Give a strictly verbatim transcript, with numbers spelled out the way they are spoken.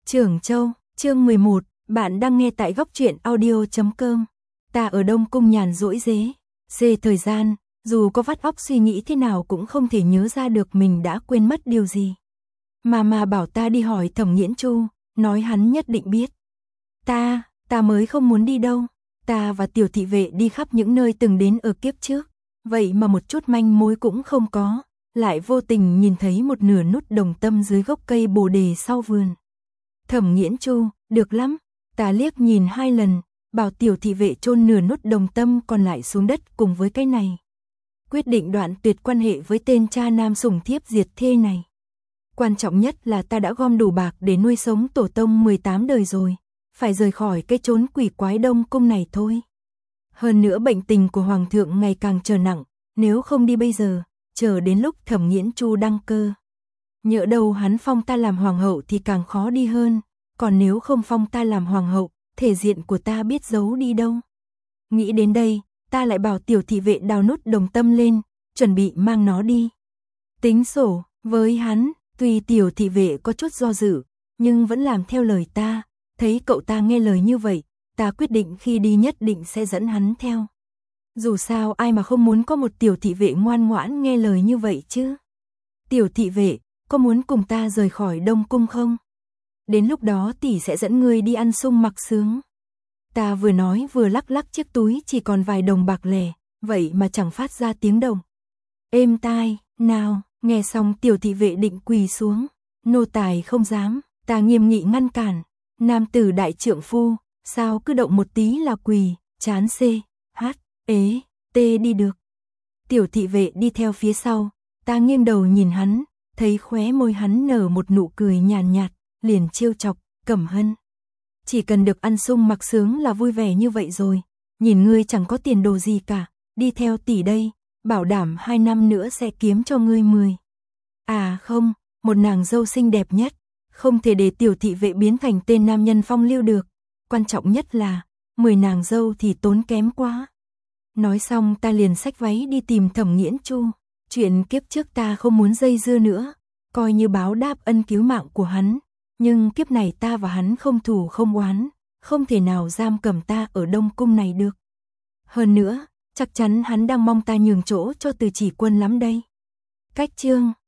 Trưởng Châu, chương mười một, bạn đang nghe tại góc truyện audio chấm com. Ta ở Đông Cung nhàn rỗi rế, xê thời gian, dù có vắt óc suy nghĩ thế nào cũng không thể nhớ ra được mình đã quên mất điều gì. Mà mà bảo ta đi hỏi Thẩm Nghiễn Chu, nói hắn nhất định biết. Ta, ta mới không muốn đi đâu. Ta và tiểu thị vệ đi khắp những nơi từng đến ở kiếp trước, vậy mà một chút manh mối cũng không có, lại vô tình nhìn thấy một nửa nút đồng tâm dưới gốc cây bồ đề sau vườn. Thẩm Nghiễn Chu, được lắm. Ta liếc nhìn hai lần, bảo tiểu thị vệ chôn nửa nút đồng tâm còn lại xuống đất cùng với cái này. Quyết định đoạn tuyệt quan hệ với tên cha nam sủng thiếp diệt thê này. Quan trọng nhất là ta đã gom đủ bạc để nuôi sống tổ tông mười tám đời rồi, phải rời khỏi cái chốn quỷ quái Đông Cung này thôi. Hơn nữa bệnh tình của Hoàng thượng ngày càng trở nặng, nếu không đi bây giờ, chờ đến lúc Thẩm Nghiễn Chu đăng cơ. Nhỡ đâu hắn phong ta làm hoàng hậu thì càng khó đi hơn, còn nếu không phong ta làm hoàng hậu, thể diện của ta biết giấu đi đâu. Nghĩ đến đây, ta lại bảo tiểu thị vệ đào nút đồng tâm lên, chuẩn bị mang nó đi. Tính sổ, với hắn, tuy tiểu thị vệ có chút do dự, nhưng vẫn làm theo lời ta, thấy cậu ta nghe lời như vậy, ta quyết định khi đi nhất định sẽ dẫn hắn theo. Dù sao ai mà không muốn có một tiểu thị vệ ngoan ngoãn nghe lời như vậy chứ. Tiểu thị vệ, có muốn cùng ta rời khỏi Đông Cung không? Đến lúc đó tỷ sẽ dẫn ngươi đi ăn sung mặc sướng. Ta vừa nói vừa lắc lắc chiếc túi chỉ còn vài đồng bạc lẻ, vậy mà chẳng phát ra tiếng động. Êm tai, nào, nghe xong tiểu thị vệ định quỳ xuống. Nô tài không dám, ta nghiêm nghị ngăn cản. Nam tử đại trượng phu, sao cứ động một tí là quỳ, chán xê, hát, ế, tê đi được. Tiểu thị vệ đi theo phía sau, ta nghiêng đầu nhìn hắn, thấy khóe môi hắn nở một nụ cười nhàn nhạt, liền trêu chọc, Cẩm Hân. Chỉ cần được ăn sung mặc sướng là vui vẻ như vậy rồi, nhìn ngươi chẳng có tiền đồ gì cả, đi theo tỷ đây, bảo đảm hai năm nữa sẽ kiếm cho ngươi mười. À không, một nàng dâu xinh đẹp nhất, không thể để tiểu thị vệ biến thành tên nam nhân phong lưu được, quan trọng nhất là, mười nàng dâu thì tốn kém quá. Nói xong ta liền xách váy đi tìm Thẩm Nghiễn Chu, chuyện kiếp trước ta không muốn dây dưa nữa, coi như báo đáp ân cứu mạng của hắn, nhưng kiếp này ta và hắn không thù không oán, không thể nào giam cầm ta ở Đông Cung này được. Hơn nữa, chắc chắn hắn đang mong ta nhường chỗ cho Từ Chỉ Quân lắm đây. Cách chương